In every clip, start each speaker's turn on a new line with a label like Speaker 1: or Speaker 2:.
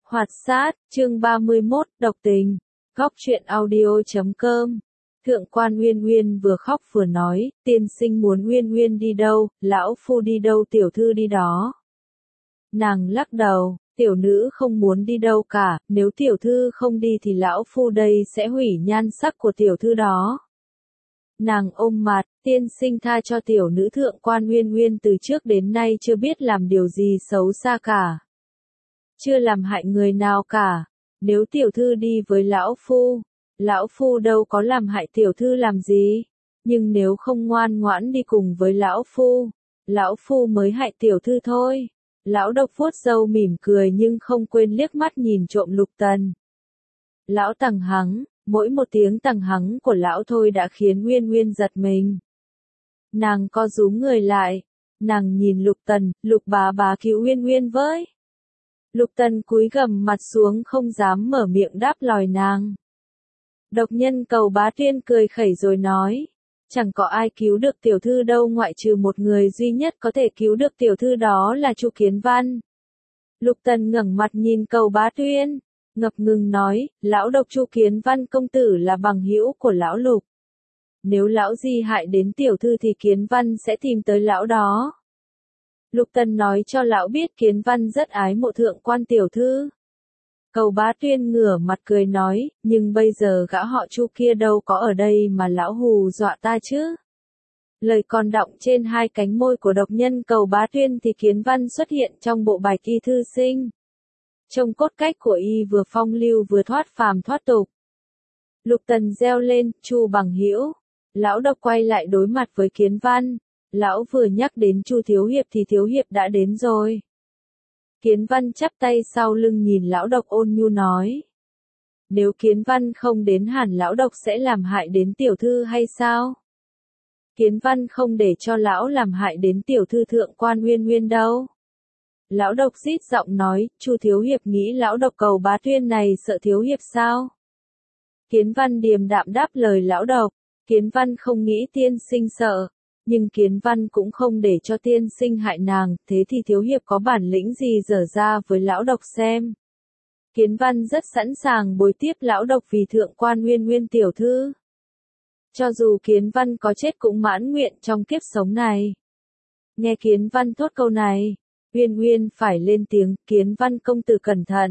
Speaker 1: Hoạt sát, chương 31, độc tình. Góc truyện audio.com. Thượng quan Uyên Uyên vừa khóc vừa nói, tiên sinh muốn Uyên Uyên đi đâu, lão phu đi đâu tiểu thư đi đó. Nàng lắc đầu, tiểu nữ không muốn đi đâu cả, nếu tiểu thư không đi thì lão phu đây sẽ hủy nhan sắc của tiểu thư đó. Nàng ôm mặt, tiên sinh tha cho tiểu nữ. Thượng quan Uyên Uyên từ trước đến nay chưa biết làm điều gì xấu xa cả. Chưa làm hại người nào cả. Nếu tiểu thư đi với lão phu đâu có làm hại tiểu thư làm gì. Nhưng nếu không ngoan ngoãn đi cùng với lão phu mới hại tiểu thư thôi. Lão độc vuốt râu mỉm cười nhưng không quên liếc mắt nhìn trộm Lục Tần. Lão tằng hắng, mỗi một tiếng tằng hắng của lão thôi đã khiến Uyên Uyên giật mình. Nàng co rúm người lại, nàng nhìn Lục Tần, Lục bá cứu Uyên Uyên với. Lục Tần cúi gằm mặt xuống không dám mở miệng đáp lời nàng. Độc nhân Cầu Bá Tuyên cười khẩy rồi nói, chẳng có ai cứu được tiểu thư đâu ngoại trừ một người duy nhất có thể cứu được tiểu thư đó là Chu Kiến Văn. Lục Tần ngẩng mặt nhìn Cầu Bá Tuyên, ngập ngừng nói, lão độc Chu Kiến Văn công tử là bằng hữu của lão Lục. Nếu lão di hại đến tiểu thư thì Kiến Văn sẽ tìm tới lão đó. Lục Tần nói cho lão biết Kiến Văn rất ái mộ thượng quan tiểu thư. Cầu Bá Tuyên ngửa mặt cười nói, nhưng bây giờ gã họ Chu kia đâu có ở đây mà lão hù dọa ta chứ. Lời còn đọng trên hai cánh môi của độc nhân Cầu Bá Tuyên thì Kiến Văn xuất hiện trong bộ bài y thư sinh. Trông cốt cách của y vừa phong lưu vừa thoát phàm thoát tục. Lục Tần reo lên, Chu bằng hữu. Lão độc quay lại đối mặt với Kiến Văn. Lão vừa nhắc đến Chu thiếu hiệp thì thiếu hiệp đã đến rồi. Kiến Văn chắp tay sau lưng nhìn lão độc ôn nhu nói. Nếu Kiến Văn không đến hẳn lão độc sẽ làm hại đến tiểu thư hay sao? Kiến Văn không để cho lão làm hại đến tiểu thư thượng quan Uyên Uyên đâu. Lão độc rít giọng nói, Chu thiếu hiệp nghĩ lão độc Cầu Bá Tuyên này sợ thiếu hiệp sao? Kiến Văn điềm đạm đáp lời lão độc. Kiến Văn không nghĩ tiên sinh sợ. Nhưng Kiến Văn cũng không để cho tiên sinh hại nàng, thế thì thiếu hiệp có bản lĩnh gì dở ra với lão độc xem. Kiến Văn rất sẵn sàng bồi tiếp lão độc vì thượng quan Uyên Uyên tiểu thư. Cho dù Kiến Văn có chết cũng mãn nguyện trong kiếp sống này. Nghe Kiến Văn thốt câu này, Uyên Uyên phải lên tiếng, Kiến Văn công tử cẩn thận.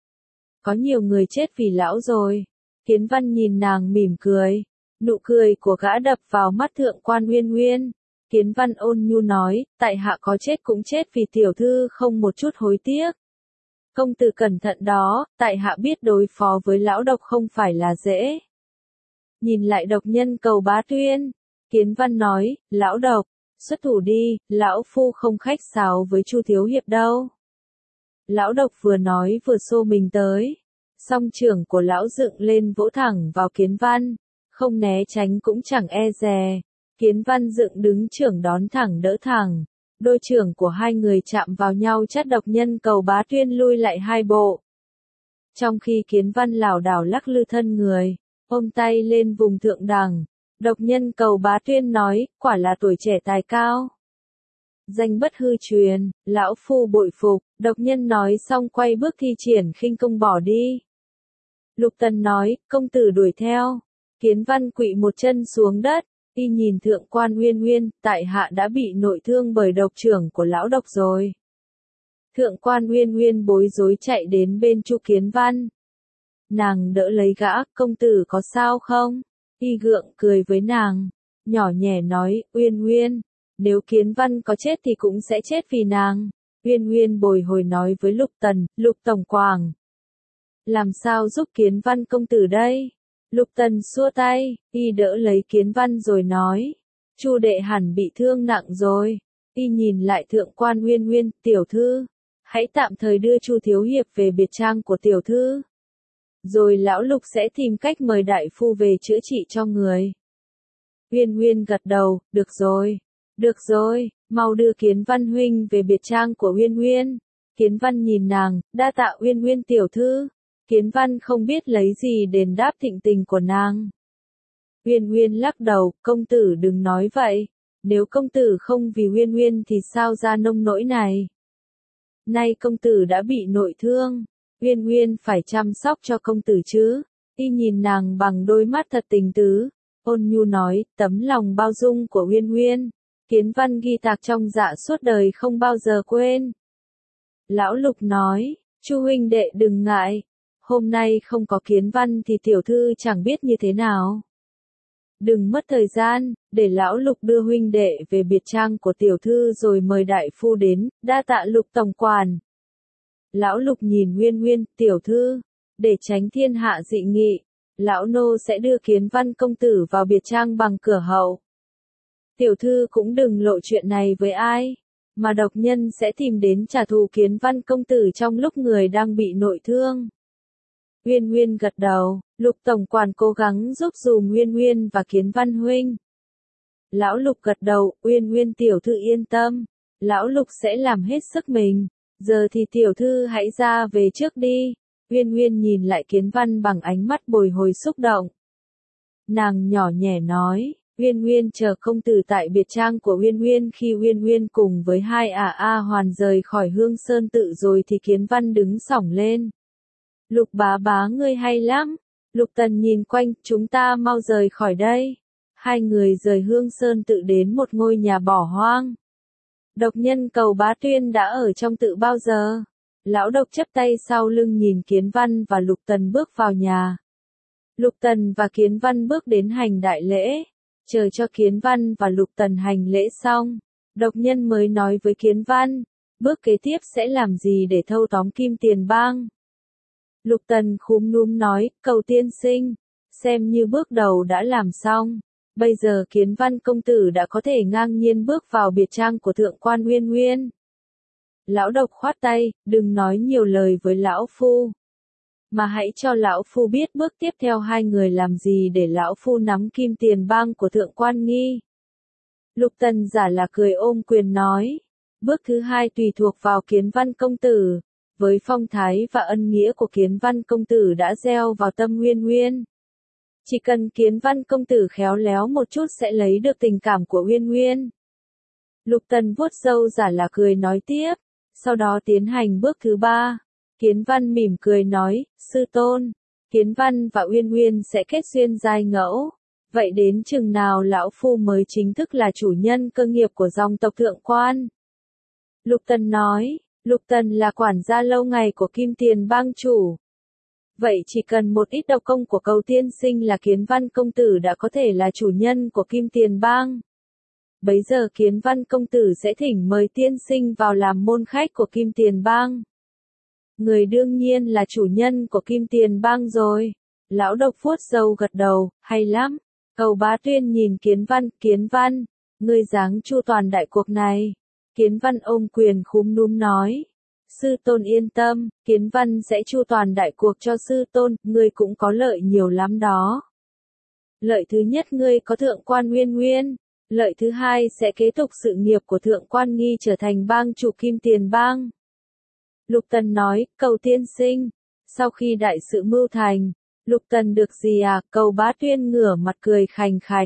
Speaker 1: Có nhiều người chết vì lão rồi. Kiến Văn nhìn nàng mỉm cười. Nụ cười của gã đập vào mắt thượng quan Uyên Uyên. Kiến Văn ôn nhu nói, tại hạ có chết cũng chết vì tiểu thư không một chút hối tiếc. Công tử cẩn thận đó, tại hạ biết đối phó với lão độc không phải là dễ. Nhìn lại độc nhân Cầu Bá Tuyên, Kiến Văn nói, lão độc, xuất thủ đi, lão phu không khách sáo với Chu thiếu hiệp đâu. Lão độc vừa nói vừa xô mình tới. Song trưởng của lão dựng lên vỗ thẳng vào Kiến Văn. Không né tránh cũng chẳng e dè. Kiến Văn dựng đứng trưởng đón thẳng đỡ thẳng. Đôi trưởng của hai người chạm vào nhau chát độc nhân Cầu Bá Tuyên lui lại hai bộ. Trong khi Kiến Văn lảo đảo lắc lư thân người, ôm tay lên vùng thượng đẳng, độc nhân Cầu Bá Tuyên nói, quả là tuổi trẻ tài cao. Danh bất hư truyền, lão phu bội phục, độc nhân nói xong quay bước thi triển khinh công bỏ đi. Lục Tần nói, công tử đuổi theo. Kiến Văn quỵ một chân xuống đất, y nhìn thượng quan Uyên Uyên, tại hạ đã bị nội thương bởi độc trưởng của lão độc rồi. Thượng quan Uyên Uyên bối rối chạy đến bên Chu Kiến Văn. Nàng đỡ lấy gã, công tử có sao không? Y gượng cười với nàng, nhỏ nhẹ nói, Uyên Uyên, nếu Kiến Văn có chết thì cũng sẽ chết vì nàng. Uyên Uyên bồi hồi nói với Lục Tần, Lục tổng quảng. Làm sao giúp Kiến Văn công tử đây? Lục Tần xua tay, y đỡ lấy Kiến Văn rồi nói, Chu đệ hẳn bị thương nặng rồi. Y nhìn lại thượng quan Uyên Uyên, tiểu thư, hãy tạm thời đưa Chu thiếu hiệp về biệt trang của tiểu thư. Rồi lão Lục sẽ tìm cách mời đại phu về chữa trị cho người. Uyên Uyên gật đầu, được rồi, mau đưa Kiến Văn huynh về biệt trang của Uyên Uyên. Kiến Văn nhìn nàng, đa tạ Uyên Uyên tiểu thư. Kiến Văn không biết lấy gì đền đáp thịnh tình của nàng. Uyên Uyên lắc đầu, công tử đừng nói vậy. Nếu công tử không vì Uyên Uyên thì sao ra nông nỗi này? Nay công tử đã bị nội thương. Uyên Uyên phải chăm sóc cho công tử chứ. Y nhìn nàng bằng đôi mắt thật tình tứ, ôn nhu nói, tấm lòng bao dung của Uyên Uyên, Kiến Văn ghi tạc trong dạ suốt đời không bao giờ quên. Lão Lục nói, Chu huynh đệ đừng ngại, hôm nay không có Kiến Văn thì tiểu thư chẳng biết như thế nào. Đừng mất thời gian, để lão Lục đưa huynh đệ về biệt trang của tiểu thư rồi mời đại phu đến, đa tạ Lục tổng quản. Lão Lục nhìn Uyên Uyên, tiểu thư, để tránh thiên hạ dị nghị, lão nô sẽ đưa Kiến Văn công tử vào biệt trang bằng cửa hậu. Tiểu thư cũng đừng lộ chuyện này với ai, mà độc nhân sẽ tìm đến trả thù Kiến Văn công tử trong lúc người đang bị nội thương. Uyên Uyên gật đầu, Lục tổng quản cố gắng giúp dùm Uyên Uyên và Kiến Văn huynh. Lão Lục gật đầu, Uyên Uyên tiểu thư yên tâm, lão Lục sẽ làm hết sức mình, giờ thì tiểu thư hãy ra về trước đi. Uyên Uyên nhìn lại Kiến Văn bằng ánh mắt bồi hồi xúc động. Nàng nhỏ nhẹ nói, Uyên Uyên chờ công tử tại biệt trang của Uyên Uyên. Khi Uyên Uyên cùng với hai Hoàn rời khỏi Hương Sơn tự rồi thì Kiến Văn đứng xỏng lên. Lục bá bá ngươi hay lắm. Lục Tần nhìn quanh, chúng ta mau rời khỏi đây. Hai người rời Hương Sơn tự đến một ngôi nhà bỏ hoang. Độc nhân Cầu Bá Tuyên đã ở trong tự bao giờ? Lão độc chắp tay sau lưng nhìn Kiến Văn và Lục Tần bước vào nhà. Lục Tần và Kiến Văn bước đến hành đại lễ. Chờ cho Kiến Văn và Lục Tần hành lễ xong, độc nhân mới nói với Kiến Văn, bước kế tiếp sẽ làm gì để thâu tóm Kim Tiền Bang. Lục Tần khúm núm nói, Cầu tiên sinh, xem như bước đầu đã làm xong. Bây giờ Kiến Văn công tử đã có thể ngang nhiên bước vào biệt trang của thượng quan Uyên Uyên. Lão độc khoát tay, đừng nói nhiều lời với lão phu, mà hãy cho lão phu biết bước tiếp theo hai người làm gì để lão phu nắm Kim Tiền Bang của thượng quan Nghi. Lục Tần giả là cười ôm quyền nói, bước thứ hai tùy thuộc vào Kiến Văn công tử, với phong thái và ân nghĩa của Kiến Văn công tử đã gieo vào tâm Uyên Uyên. Chỉ cần Kiến Văn công tử khéo léo một chút sẽ lấy được tình cảm của Uyên Uyên. Lục Tần vuốt râu giả là cười nói tiếp, sau đó tiến hành bước thứ ba. Kiến Văn mỉm cười nói, sư tôn, Kiến Văn và Uyên Uyên sẽ kết duyên giai ngẫu. Vậy đến chừng nào lão phu mới chính thức là chủ nhân cơ nghiệp của dòng tộc thượng quan? Lục Tần nói, Lục Tần là quản gia lâu ngày của Kim Tiền Bang chủ. Vậy chỉ cần một ít độc công của Cầu tiên sinh là Kiến Văn công tử đã có thể là chủ nhân của Kim Tiền Bang. Bấy giờ Kiến Văn công tử sẽ thỉnh mời tiên sinh vào làm môn khách của Kim Tiền Bang. Người đương nhiên là chủ nhân của Kim Tiền Bang rồi. Lão độc vuốt râu gật đầu, hay lắm. Cầu Bá Tuyên nhìn Kiến Văn, ngươi dáng chu toàn đại cuộc này. Kiến Văn ôm quyền khúm núm nói, sư tôn yên tâm, Kiến Văn sẽ chu toàn đại cuộc cho sư tôn, ngươi cũng có lợi nhiều lắm đó. Lợi thứ nhất ngươi có thượng quan Uyên Uyên, lợi thứ hai sẽ kế tục sự nghiệp của thượng quan Nghi trở thành bang chủ Kim Tiền Bang. Lục Tần nói, Cầu tiên sinh, sau khi đại sự mưu thành, Lục Tần được gì à? Cầu Bá Tuyên ngửa mặt cười khành khạch.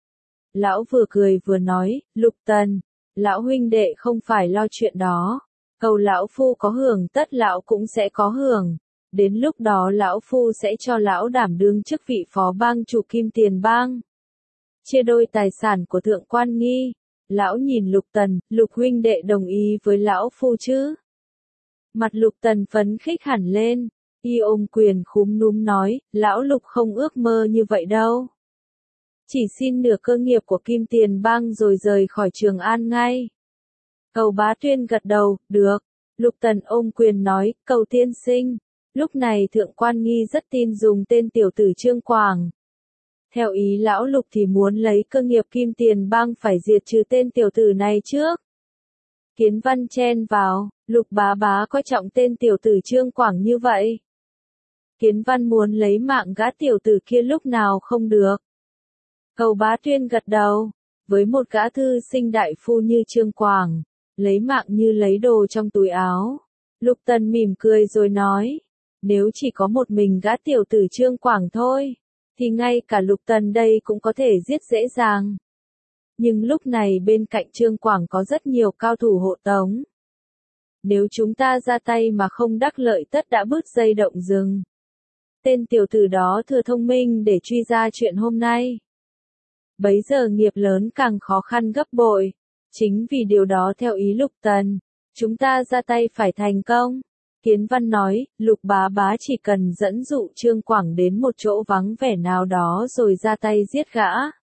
Speaker 1: Lão vừa cười vừa nói, Lục Tần, lão huynh đệ không phải lo chuyện đó. Cầu lão phu có hưởng tất lão cũng sẽ có hưởng. Đến lúc đó lão phu sẽ cho lão đảm đương chức vị phó bang chủ Kim Tiền Bang. Chia đôi tài sản của thượng quan Nghi. Lão nhìn Lục Tần, Lục huynh đệ đồng ý với lão phu chứ? Mặt Lục Tần phấn khích hẳn lên. Y ôm quyền khúm núm nói, lão Lục không ước mơ như vậy đâu. Chỉ xin nửa cơ nghiệp của Kim Tiền Bang rồi rời khỏi Trường An ngay. Cầu Bá Tuyên gật đầu, được. Lục Tần ôm quyền nói, Cầu tiên sinh. Lúc này thượng quan Nghi rất tin dùng tên tiểu tử Trương Quảng. Theo ý lão Lục thì muốn lấy cơ nghiệp Kim Tiền Bang phải diệt trừ tên tiểu tử này trước. Kiến Văn chen vào, Lục bá bá coi trọng tên tiểu tử Trương Quảng như vậy. Kiến Văn muốn lấy mạng gã tiểu tử kia lúc nào không được. Cầu Bá Tuyên gật đầu, với một gã thư sinh đại phu như Trương Quảng, lấy mạng như lấy đồ trong túi áo. Lục Tần mỉm cười rồi nói, nếu chỉ có một mình gã tiểu tử Trương Quảng thôi, thì ngay cả Lục Tần đây cũng có thể giết dễ dàng. Nhưng lúc này bên cạnh Trương Quảng có rất nhiều cao thủ hộ tống. Nếu chúng ta ra tay mà không đắc lợi tất đã bứt dây động rừng. Tên tiểu tử đó thừa thông minh để truy ra chuyện hôm nay. Bấy giờ nghiệp lớn càng khó khăn gấp bội. Chính vì điều đó theo ý Lục Tần, chúng ta ra tay phải thành công. Kiến Văn nói, Lục bá bá chỉ cần dẫn dụ Trương Quảng đến một chỗ vắng vẻ nào đó rồi ra tay giết gã.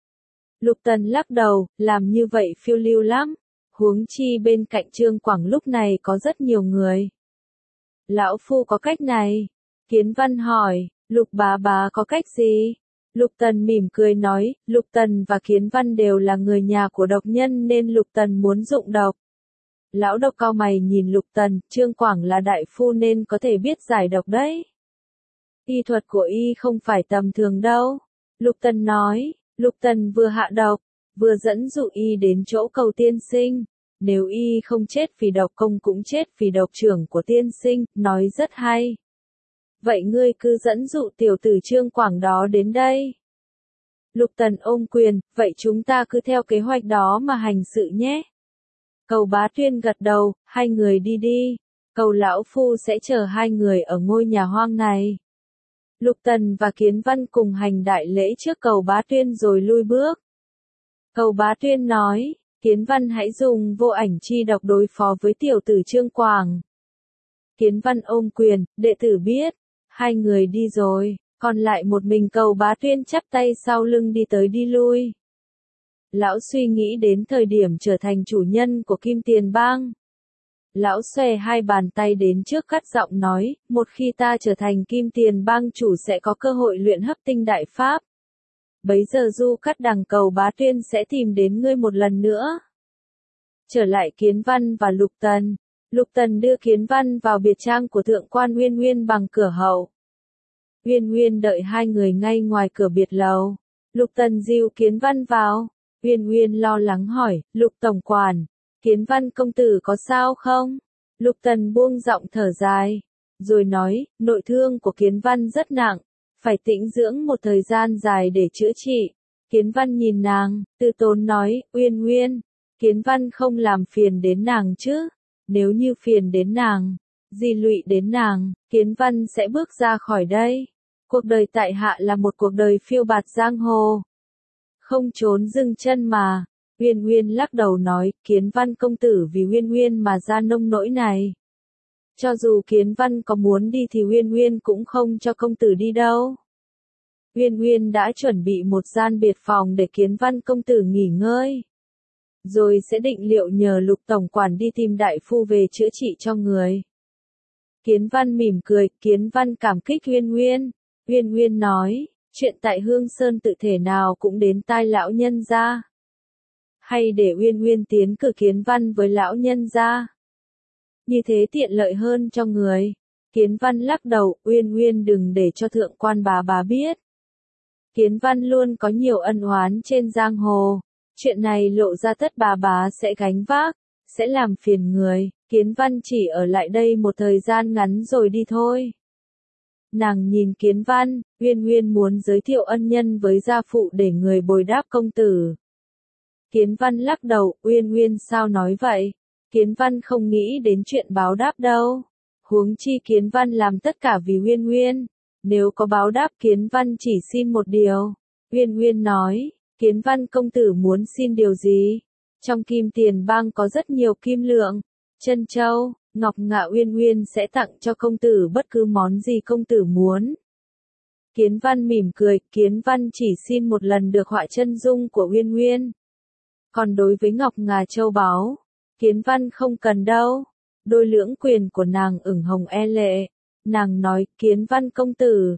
Speaker 1: Lục Tần lắc đầu, làm như vậy phiêu lưu lắm. Huống chi bên cạnh Trương Quảng lúc này có rất nhiều người. Lão Phu có cách này. Kiến Văn hỏi, Lục bá bá có cách gì? Lục Tần mỉm cười nói, Lục Tần và Kiến Văn đều là người nhà của độc nhân nên Lục Tần muốn dụng độc. Lão độc cau mày nhìn Lục Tần, Trương Quảng là đại phu nên có thể biết giải độc đấy. Y thuật của y không phải tầm thường đâu. Lục Tần nói, Lục Tần vừa hạ độc, vừa dẫn dụ y đến chỗ Cầu tiên sinh. Nếu y không chết vì độc công cũng chết vì độc trưởng của tiên sinh, nói rất hay. Vậy ngươi cứ dẫn dụ tiểu tử Trương Quảng đó đến đây. Lục Tần ôm quyền, vậy chúng ta cứ theo kế hoạch đó mà hành sự nhé. Cầu Bá Tuyên gật đầu, hai người đi đi. Cầu lão phu sẽ chờ hai người ở ngôi nhà hoang này. Lục Tần và Kiến Văn cùng hành đại lễ trước Cầu Bá Tuyên rồi lui bước. Cầu Bá Tuyên nói, Kiến Văn hãy dùng vô ảnh chi độc đối phó với tiểu tử Trương Quảng. Kiến Văn ôm quyền, đệ tử biết. Hai người đi rồi, còn lại một mình Cầu Bá Tuyên chắp tay sau lưng đi tới đi lui. Lão suy nghĩ đến thời điểm trở thành chủ nhân của Kim Tiền Bang. Lão xòe hai bàn tay đến trước cất giọng nói, một khi ta trở thành Kim Tiền Bang chủ sẽ có cơ hội luyện hấp tinh đại pháp. Bấy giờ Du Cát Đằng Cầu Bá Tuyên sẽ tìm đến ngươi một lần nữa. Trở lại Kiến Văn và Lục Tần. Lục Tần đưa Kiến Văn vào biệt trang của thượng quan Uyên Uyên bằng cửa hậu. Uyên Uyên đợi hai người ngay ngoài cửa biệt lầu. Lục Tần dìu Kiến Văn vào. Uyên Uyên lo lắng hỏi, Lục tổng quản, Kiến Văn công tử có sao không? Lục Tần buông giọng thở dài, rồi nói, nội thương của Kiến Văn rất nặng, phải tĩnh dưỡng một thời gian dài để chữa trị. Kiến Văn nhìn nàng, từ tốn nói, Uyên Uyên, Kiến Văn không làm phiền đến nàng chứ? Nếu như phiền đến nàng, gì lụy đến nàng, Kiến Văn sẽ bước ra khỏi đây. Cuộc đời tại hạ là một cuộc đời phiêu bạt giang hồ. Không trốn dừng chân mà. Uyên Uyên lắc đầu nói, Kiến Văn công tử vì Uyên Uyên mà ra nông nỗi này. Cho dù Kiến Văn có muốn đi thì Uyên Uyên cũng không cho công tử đi đâu. Uyên Uyên đã chuẩn bị một gian biệt phòng để Kiến Văn công tử nghỉ ngơi. Rồi sẽ định liệu nhờ Lục tổng quản đi tìm đại phu về chữa trị cho người. Kiến Văn mỉm cười, Kiến Văn cảm kích Uyên Uyên. Uyên Uyên nói, chuyện tại Hương Sơn tự thể nào cũng đến tai lão nhân gia. Hay để Uyên Uyên tiến cử Kiến Văn với lão nhân gia. Như thế tiện lợi hơn cho người. Kiến Văn lắc đầu, Uyên Uyên đừng để cho thượng quan bà biết. Kiến Văn luôn có nhiều ân oán trên giang hồ. Chuyện này lộ ra tất bà sẽ gánh vác, sẽ làm phiền người. Kiến Văn chỉ ở lại đây một thời gian ngắn rồi đi thôi. Nàng nhìn Kiến Văn, Uyên Uyên muốn giới thiệu ân nhân với gia phụ để người bồi đáp công tử. Kiến Văn lắc đầu, Uyên Uyên sao nói vậy? Kiến Văn không nghĩ đến chuyện báo đáp đâu. Huống chi Kiến Văn làm tất cả vì Uyên Uyên. Nếu có báo đáp Kiến Văn chỉ xin một điều. Uyên Uyên nói, Kiến Văn công tử muốn xin điều gì? Trong Kim Tiền Bang có rất nhiều kim lượng, trân châu, ngọc ngà, Uyên Uyên sẽ tặng cho công tử bất cứ món gì công tử muốn. Kiến Văn mỉm cười, Kiến Văn chỉ xin một lần được họa chân dung của Uyên Uyên. Còn đối với ngọc ngà châu báu, Kiến Văn không cần đâu. Đôi lưỡng quyền của nàng ửng hồng e lệ. Nàng nói, Kiến Văn công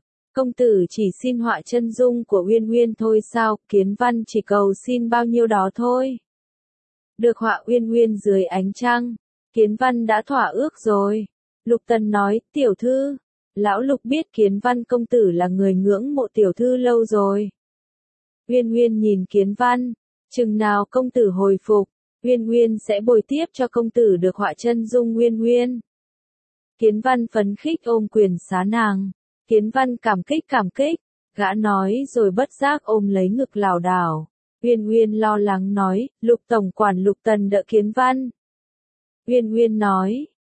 Speaker 1: tử chỉ xin họa chân dung của Uyên Uyên thôi sao? Kiến Văn chỉ cầu xin bao nhiêu đó thôi. Được họa Uyên Uyên dưới ánh trăng, Kiến Văn đã thỏa ước rồi. Lục Tần nói, tiểu thư, lão Lục biết Kiến Văn công tử là người ngưỡng mộ tiểu thư lâu rồi. Uyên Uyên nhìn Kiến Văn, chừng nào công tử hồi phục, Uyên Uyên sẽ bồi tiếp cho công tử được họa chân dung Uyên Uyên. Kiến Văn phấn khích ôm quyền xá nàng. Kiến Văn cảm kích, gã nói rồi bất giác ôm lấy ngực lảo đảo. Uyên Uyên lo lắng nói, Lục tổng quản Lục Tần đỡ Kiến Văn. Uyên Uyên nói,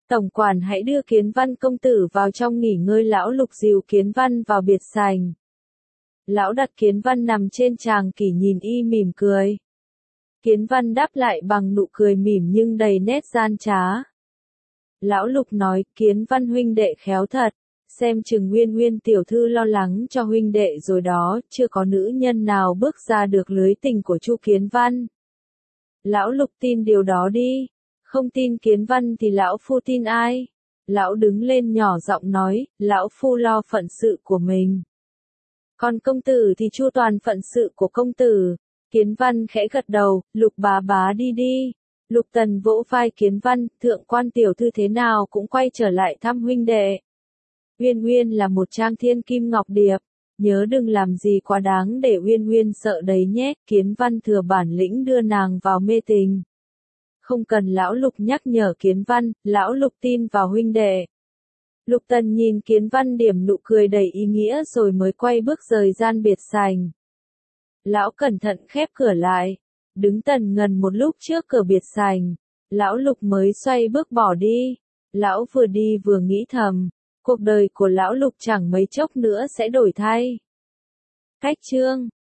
Speaker 1: Tổng quản hãy đưa Kiến Văn công tử vào trong nghỉ ngơi. Lão Lục dìu Kiến Văn vào biệt sảnh. Lão đặt Kiến Văn nằm trên tràng kỷ nhìn y mỉm cười. Kiến Văn đáp lại bằng nụ cười mỉm nhưng đầy nét gian trá. Lão Lục nói, Kiến Văn huynh đệ khéo thật, xem chừng Nguyên Nguyên tiểu thư lo lắng cho huynh đệ rồi đó, chưa có nữ nhân nào bước ra được lưới tình của Chu Kiến Văn. Lão Lục tin điều đó đi, không tin Kiến Văn thì lão phu tin ai? Lão đứng lên nhỏ giọng nói, lão phu lo phận sự của mình. Còn công tử thì chu toàn phận sự của công tử. Kiến Văn khẽ gật đầu, Lục bá bá đi đi. Lục Tần vỗ vai Kiến Văn, thượng quan tiểu thư thế nào cũng quay trở lại thăm huynh đệ. Uyên Uyên là một trang thiên kim ngọc điệp, nhớ đừng làm gì quá đáng để Uyên Uyên sợ đấy nhé. Kiến Văn thừa bản lĩnh đưa nàng vào mê tình. Không cần lão Lục nhắc nhở Kiến Văn, lão Lục tin vào huynh đệ. Lục Tần nhìn Kiến Văn điểm nụ cười đầy ý nghĩa rồi mới quay bước rời gian biệt sảnh. Lão cẩn thận khép cửa lại, đứng tần ngần một lúc trước cửa biệt sảnh. Lão Lục mới xoay bước bỏ đi. Lão vừa đi vừa nghĩ thầm, cuộc đời của lão Lục chẳng mấy chốc nữa sẽ đổi thay. Cách chương